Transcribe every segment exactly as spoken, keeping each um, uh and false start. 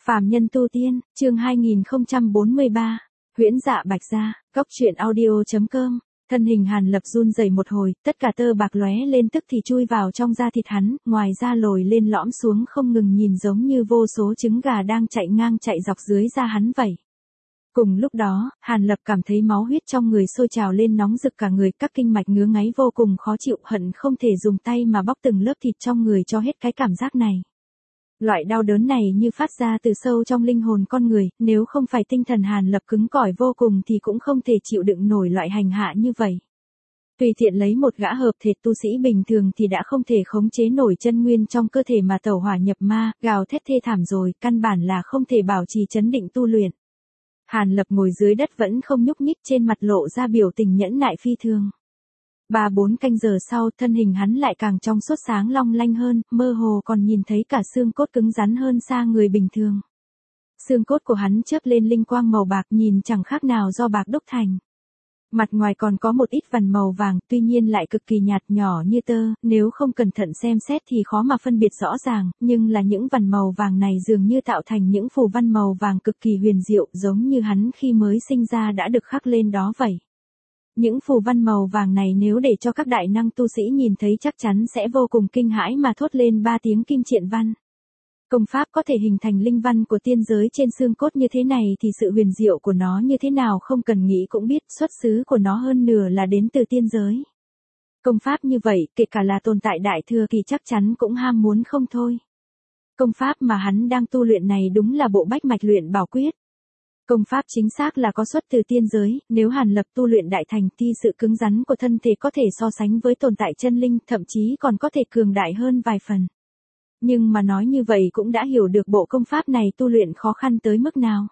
Phàm nhân tu tiên, chương hai nghìn không trăm bốn mươi ba, huyễn dạ bạch gia, góc truyện audio.com, thân hình Hàn Lập run rẩy một hồi, tất cả tơ bạc lóe lên tức thì chui vào trong da thịt hắn, ngoài da lồi lên lõm xuống không ngừng nhìn giống như vô số trứng gà đang chạy ngang chạy dọc dưới da hắn vậy. Cùng lúc đó, Hàn Lập cảm thấy máu huyết trong người sôi trào lên nóng rực cả người, các kinh mạch ngứa ngáy vô cùng khó chịu, hận không thể dùng tay mà bóc từng lớp thịt trong người cho hết cái cảm giác này. Loại đau đớn này như phát ra từ sâu trong linh hồn con người, nếu không phải tinh thần Hàn Lập cứng cỏi vô cùng thì cũng không thể chịu đựng nổi loại hành hạ như vậy. Tùy tiện lấy một gã hợp thể tu sĩ bình thường thì đã không thể khống chế nổi chân nguyên trong cơ thể mà tẩu hỏa nhập ma, gào thét thê thảm rồi, căn bản là không thể bảo trì trấn định tu luyện. Hàn Lập ngồi dưới đất vẫn không nhúc nhích, trên mặt lộ ra biểu tình nhẫn nại phi thường. Ba bốn canh giờ sau, thân hình hắn lại càng trong suốt sáng long lanh hơn, mơ hồ còn nhìn thấy cả xương cốt cứng rắn hơn xa người bình thường. Xương cốt của hắn chớp lên linh quang màu bạc, nhìn chẳng khác nào do bạc đúc thành. Mặt ngoài còn có một ít vằn màu vàng, tuy nhiên lại cực kỳ nhạt nhỏ như tơ, nếu không cẩn thận xem xét thì khó mà phân biệt rõ ràng, nhưng là những vằn màu vàng này dường như tạo thành những phù văn màu vàng cực kỳ huyền diệu, giống như hắn khi mới sinh ra đã được khắc lên đó vậy. Những phù văn màu vàng này nếu để cho các đại năng tu sĩ nhìn thấy chắc chắn sẽ vô cùng kinh hãi mà thốt lên ba tiếng kim triện văn. Công pháp có thể hình thành linh văn của tiên giới trên xương cốt như thế này thì sự huyền diệu của nó như thế nào không cần nghĩ cũng biết, xuất xứ của nó hơn nửa là đến từ tiên giới. Công pháp như vậy, kể cả là tồn tại đại thừa kỳ chắc chắn cũng ham muốn không thôi. Công pháp mà hắn đang tu luyện này đúng là bộ bách mạch luyện bảo quyết. Công pháp chính xác là có xuất từ tiên giới, nếu Hàn Lập tu luyện đại thành thì sự cứng rắn của thân thể có thể so sánh với tồn tại chân linh, thậm chí còn có thể cường đại hơn vài phần. Nhưng mà nói như vậy cũng đã hiểu được bộ công pháp này tu luyện khó khăn tới mức nào.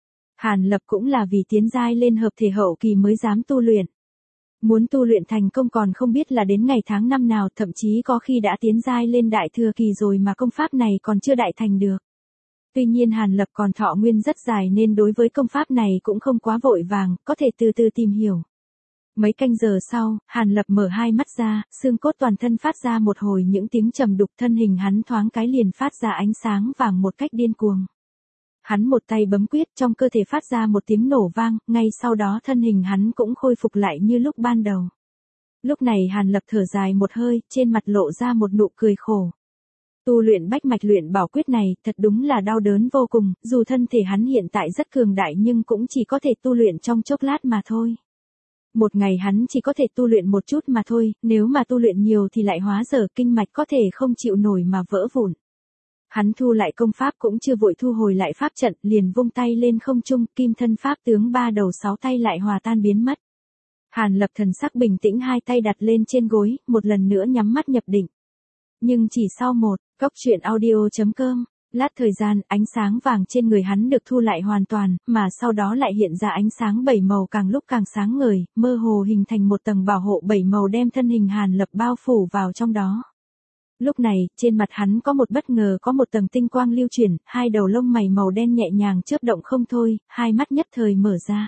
Hàn Lập cũng là vì tiến giai lên hợp thể hậu kỳ mới dám tu luyện. Muốn tu luyện thành công còn không biết là đến ngày tháng năm nào, thậm chí có khi đã tiến giai lên đại thừa kỳ rồi mà công pháp này còn chưa đại thành được. Tuy nhiên Hàn Lập còn thọ nguyên rất dài nên đối với công pháp này cũng không quá vội vàng, có thể từ từ tìm hiểu. Mấy canh giờ sau, Hàn Lập mở hai mắt ra, xương cốt toàn thân phát ra một hồi những tiếng trầm đục, thân hình hắn thoáng cái liền phát ra ánh sáng vàng một cách điên cuồng. Hắn một tay bấm quyết, trong cơ thể phát ra một tiếng nổ vang, ngay sau đó thân hình hắn cũng khôi phục lại như lúc ban đầu. Lúc này Hàn Lập thở dài một hơi, trên mặt lộ ra một nụ cười khổ. Tu luyện bách mạch luyện bảo quyết này, thật đúng là đau đớn vô cùng, dù thân thể hắn hiện tại rất cường đại nhưng cũng chỉ có thể tu luyện trong chốc lát mà thôi. Một ngày hắn chỉ có thể tu luyện một chút mà thôi, nếu mà tu luyện nhiều thì lại hóa dở, kinh mạch có thể không chịu nổi mà vỡ vụn. Hắn thu lại công pháp cũng chưa vội thu hồi lại pháp trận, liền vung tay lên không trung, kim thân pháp tướng ba đầu sáu tay lại hòa tan biến mất. Hàn Lập thần sắc bình tĩnh, hai tay đặt lên trên gối, một lần nữa nhắm mắt nhập định. Nhưng chỉ sau một, góc truyện audio.com, lát thời gian, ánh sáng vàng trên người hắn được thu lại hoàn toàn, mà sau đó lại hiện ra ánh sáng bảy màu càng lúc càng sáng ngời, mơ hồ hình thành một tầng bảo hộ bảy màu đem thân hình Hàn Lập bao phủ vào trong đó. Lúc này, trên mặt hắn có một bất ngờ, có một tầng tinh quang lưu chuyển, hai đầu lông mày màu đen nhẹ nhàng chớp động không thôi, hai mắt nhất thời mở ra.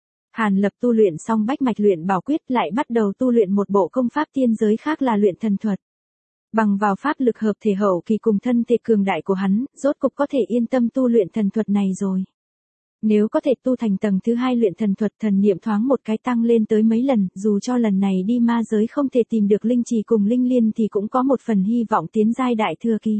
Hàn Lập tu luyện xong bách mạch luyện bảo quyết lại bắt đầu tu luyện một bộ công pháp tiên giới khác là luyện thần thuật. Bằng vào pháp lực hợp thể hậu kỳ cùng thân thể cường đại của hắn, rốt cục có thể yên tâm tu luyện thần thuật này rồi. Nếu có thể tu thành tầng thứ hai luyện thần thuật, thần niệm thoáng một cái tăng lên tới mấy lần, dù cho lần này đi ma giới không thể tìm được linh trì cùng linh liên thì cũng có một phần hy vọng tiến giai đại thừa kỳ.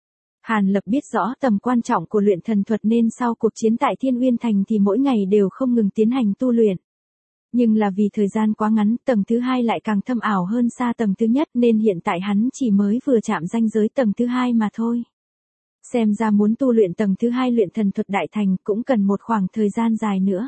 Hàn Lập biết rõ tầm quan trọng của luyện thần thuật nên sau cuộc chiến tại Thiên Uyên Thành thì mỗi ngày đều không ngừng tiến hành tu luyện. Nhưng là vì thời gian quá ngắn, tầng thứ hai lại càng thâm ảo hơn xa tầng thứ nhất nên hiện tại hắn chỉ mới vừa chạm ranh giới tầng thứ hai mà thôi. Xem ra muốn tu luyện tầng thứ hai luyện thần thuật đại thành cũng cần một khoảng thời gian dài nữa.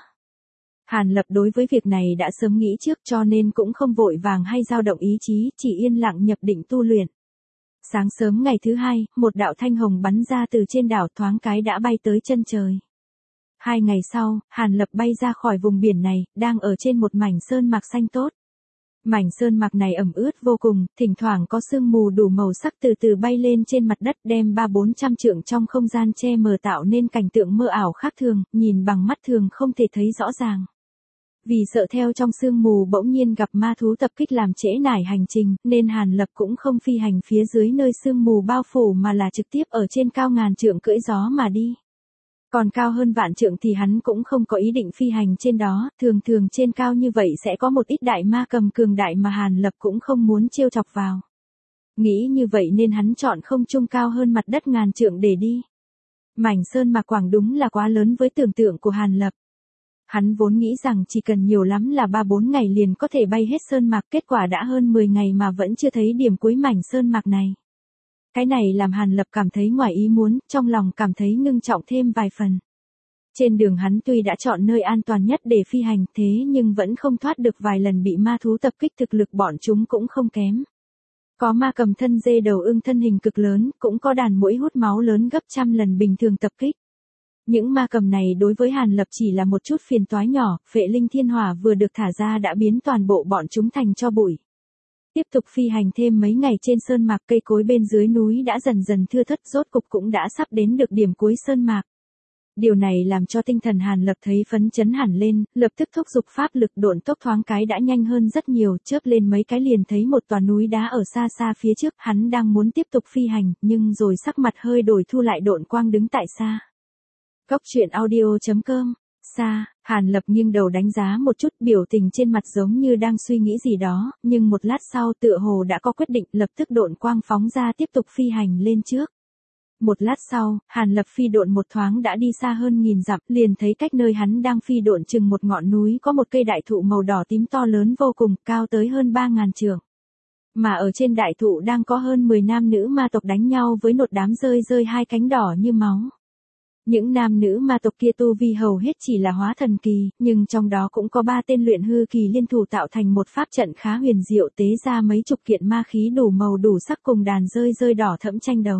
Hàn Lập đối với việc này đã sớm nghĩ trước cho nên cũng không vội vàng hay dao động ý chí, chỉ yên lặng nhập định tu luyện. Sáng sớm ngày thứ hai, một đạo thanh hồng bắn ra từ trên đảo, thoáng cái đã bay tới chân trời. Hai ngày sau, Hàn Lập bay ra khỏi vùng biển này, đang ở trên một mảnh sơn mạc xanh tốt. Mảnh sơn mạc này ẩm ướt vô cùng, thỉnh thoảng có sương mù đủ màu sắc từ từ bay lên trên mặt đất, đem ba bốn trăm trượng trong không gian che mờ tạo nên cảnh tượng mơ ảo khác thường, nhìn bằng mắt thường không thể thấy rõ ràng. Vì sợ theo trong sương mù bỗng nhiên gặp ma thú tập kích làm trễ nải hành trình, nên Hàn Lập cũng không phi hành phía dưới nơi sương mù bao phủ mà là trực tiếp ở trên cao ngàn trượng cưỡi gió mà đi. Còn cao hơn vạn trượng thì hắn cũng không có ý định phi hành trên đó, thường thường trên cao như vậy sẽ có một ít đại ma cầm cường đại mà Hàn Lập cũng không muốn trêu chọc vào. Nghĩ như vậy nên hắn chọn không trung cao hơn mặt đất ngàn trượng để đi. Mảnh sơn mạc quảng đúng là quá lớn với tưởng tượng của Hàn Lập. Hắn vốn nghĩ rằng chỉ cần nhiều lắm là ba bốn ngày liền có thể bay hết sơn mạc, kết quả đã hơn mười ngày mà vẫn chưa thấy điểm cuối mảnh sơn mạc này. Cái này làm Hàn Lập cảm thấy ngoài ý muốn, trong lòng cảm thấy ngưng trọng thêm vài phần. Trên đường hắn tuy đã chọn nơi an toàn nhất để phi hành thế nhưng vẫn không thoát được vài lần bị ma thú tập kích, thực lực bọn chúng cũng không kém. Có ma cầm thân dê đầu ưng thân hình cực lớn, cũng có đàn muỗi hút máu lớn gấp trăm lần bình thường tập kích. Những ma cầm này đối với Hàn Lập chỉ là một chút phiền toái nhỏ, phệ linh thiên hỏa vừa được thả ra đã biến toàn bộ bọn chúng thành tro bụi. Tiếp tục phi hành thêm mấy ngày trên sơn mạc, cây cối bên dưới núi đã dần dần thưa thớt, rốt cục cũng đã sắp đến được điểm cuối sơn mạc. Điều này làm cho tinh thần Hàn Lập thấy phấn chấn hẳn lên, lập tức thúc giục pháp lực độn tốc thoáng cái đã nhanh hơn rất nhiều, chớp lên mấy cái liền thấy một tòa núi đá ở xa xa phía trước, hắn đang muốn tiếp tục phi hành, nhưng rồi sắc mặt hơi đổi, thu lại độn quang đứng tại xa. Góc truyện audio chấm com. Xa, Hàn Lập nghiêng đầu đánh giá một chút, biểu tình trên mặt giống như đang suy nghĩ gì đó, nhưng một lát sau tựa hồ đã có quyết định, lập tức độn quang phóng ra tiếp tục phi hành lên trước. Một lát sau, Hàn Lập phi độn một thoáng đã đi xa hơn nghìn dặm, liền thấy cách nơi hắn đang phi độn chừng một ngọn núi có một cây đại thụ màu đỏ tím to lớn vô cùng, cao tới hơn ba ngàn trượng. Mà ở trên đại thụ đang có hơn mười nam nữ ma tộc đánh nhau với một đám rơi rơi hai cánh đỏ như máu. Những nam nữ ma tộc kia tu vi hầu hết chỉ là hóa thần kỳ, nhưng trong đó cũng có ba tên luyện hư kỳ liên thủ tạo thành một pháp trận khá huyền diệu, tế ra mấy chục kiện ma khí đủ màu đủ sắc cùng đàn rơi rơi đỏ thẫm tranh đấu.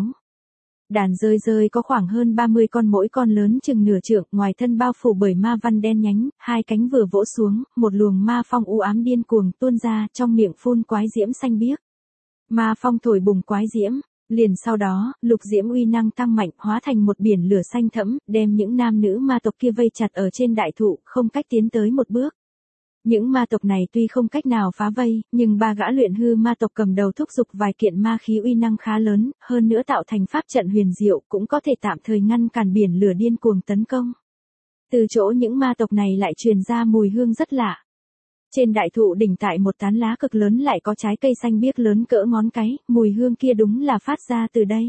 Đàn rơi rơi có khoảng hơn ba mươi con, mỗi con lớn chừng nửa trượng, ngoài thân bao phủ bởi ma văn đen nhánh, hai cánh vừa vỗ xuống, một luồng ma phong u ám điên cuồng tuôn ra, trong miệng phun quái diễm xanh biếc. Ma phong thổi bùng quái diễm, liền sau đó, lục diễm uy năng tăng mạnh, hóa thành một biển lửa xanh thẫm, đem những nam nữ ma tộc kia vây chặt ở trên đại thụ, không cách tiến tới một bước. Những ma tộc này tuy không cách nào phá vây, nhưng ba gã luyện hư ma tộc cầm đầu thúc giục vài kiện ma khí uy năng khá lớn, hơn nữa tạo thành pháp trận huyền diệu, cũng có thể tạm thời ngăn cản biển lửa điên cuồng tấn công. Từ chỗ những ma tộc này lại truyền ra mùi hương rất lạ. Trên đại thụ đỉnh tại một tán lá cực lớn lại có trái cây xanh biếc lớn cỡ ngón cái, mùi hương kia đúng là phát ra từ đây.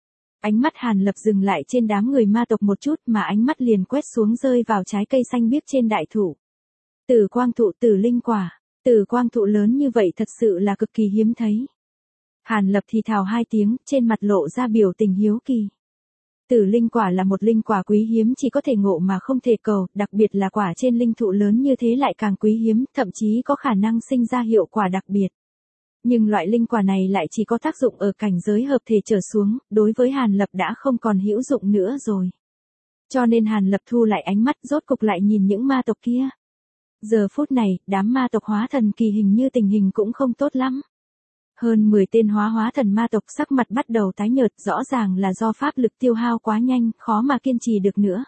Ánh mắt Hàn Lập dừng lại trên đám người ma tộc một chút, mà ánh mắt liền quét xuống rơi vào trái cây xanh biếc trên đại thụ. Tử quang thụ, tử linh quả, tử quang thụ lớn như vậy thật sự là cực kỳ hiếm thấy. Hàn Lập thì thào hai tiếng, trên mặt lộ ra biểu tình hiếu kỳ. Tử linh quả là một linh quả quý hiếm, chỉ có thể ngộ mà không thể cầu, đặc biệt là quả trên linh thụ lớn như thế lại càng quý hiếm, thậm chí có khả năng sinh ra hiệu quả đặc biệt. Nhưng loại linh quả này lại chỉ có tác dụng ở cảnh giới hợp thể trở xuống, đối với Hàn Lập đã không còn hữu dụng nữa rồi. Cho nên Hàn Lập thu lại ánh mắt, rốt cục lại nhìn những ma tộc kia. Giờ phút này, đám ma tộc hóa thần kỳ hình như tình hình cũng không tốt lắm. Hơn mười tên hóa hóa thần ma tộc sắc mặt bắt đầu tái nhợt, rõ ràng là do pháp lực tiêu hao quá nhanh, khó mà kiên trì được nữa.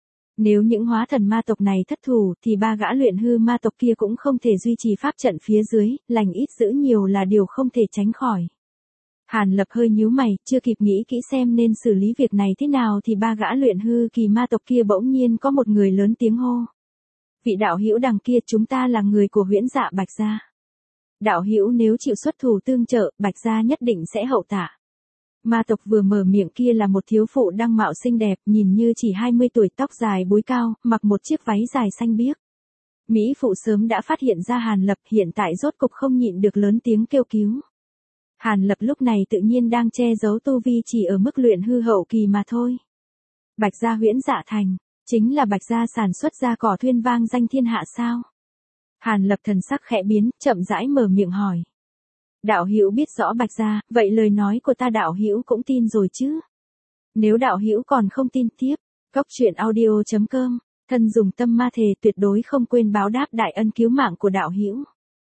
Nếu những hóa thần ma tộc này thất thủ, thì ba gã luyện hư ma tộc kia cũng không thể duy trì pháp trận phía dưới, lành ít dữ nhiều là điều không thể tránh khỏi. Hàn Lập hơi nhíu mày, chưa kịp nghĩ kỹ xem nên xử lý việc này thế nào thì ba gã luyện hư kỳ ma tộc kia bỗng nhiên có một người lớn tiếng hô. Vị đạo hữu đằng kia, chúng ta là người của Huyễn Dạ Bạch gia. Đạo hữu nếu chịu xuất thủ tương trợ, Bạch gia nhất định sẽ hậu tạ. Ma tộc vừa mở miệng kia là một thiếu phụ đăng mạo xinh đẹp, nhìn như chỉ hai mươi tuổi, tóc dài búi cao, mặc một chiếc váy dài xanh biếc. Mỹ phụ sớm đã phát hiện ra Hàn Lập, hiện tại rốt cục không nhịn được lớn tiếng kêu cứu. Hàn Lập lúc này tự nhiên đang che giấu tu vi chỉ ở mức luyện hư hậu kỳ mà thôi. Bạch gia Huyễn Dạ Thành, chính là Bạch gia sản xuất ra cỏ thuyên vang danh thiên hạ sao? Hàn Lập thần sắc khẽ biến, chậm rãi mở miệng hỏi. Đạo hữu biết rõ Bạch gia, vậy lời nói của ta đạo hữu cũng tin rồi chứ? Nếu đạo hữu còn không tin tiếp, góc truyện audio chấm com, thân dùng tâm ma thề tuyệt đối không quên báo đáp đại ân cứu mạng của đạo hữu.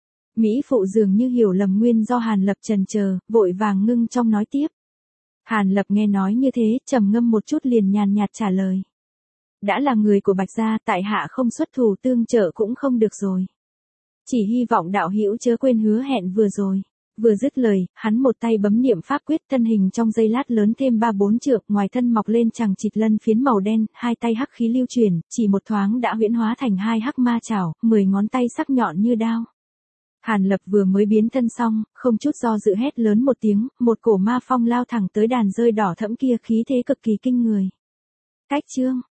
Mỹ phụ dường như hiểu lầm nguyên do Hàn Lập trần chờ, vội vàng ngưng trong nói tiếp. Hàn Lập nghe nói như thế, trầm ngâm một chút liền nhàn nhạt trả lời. Đã là người của Bạch gia, tại hạ không xuất thủ tương trợ cũng không được rồi. Chỉ hy vọng đạo hữu chớ quên hứa hẹn vừa rồi. Vừa dứt lời, hắn một tay bấm niệm pháp quyết, thân hình trong giây lát lớn thêm ba bốn trượng, ngoài thân mọc lên chằng chịt lân phiến màu đen, hai tay hắc khí lưu chuyển, chỉ một thoáng đã huyễn hóa thành hai hắc ma chảo, mười ngón tay sắc nhọn như đao. Hàn Lập vừa mới biến thân xong, không chút do dự hét lớn một tiếng, một cổ ma phong lao thẳng tới đàn rơi đỏ thẫm kia, khí thế cực kỳ kinh người. Cách chương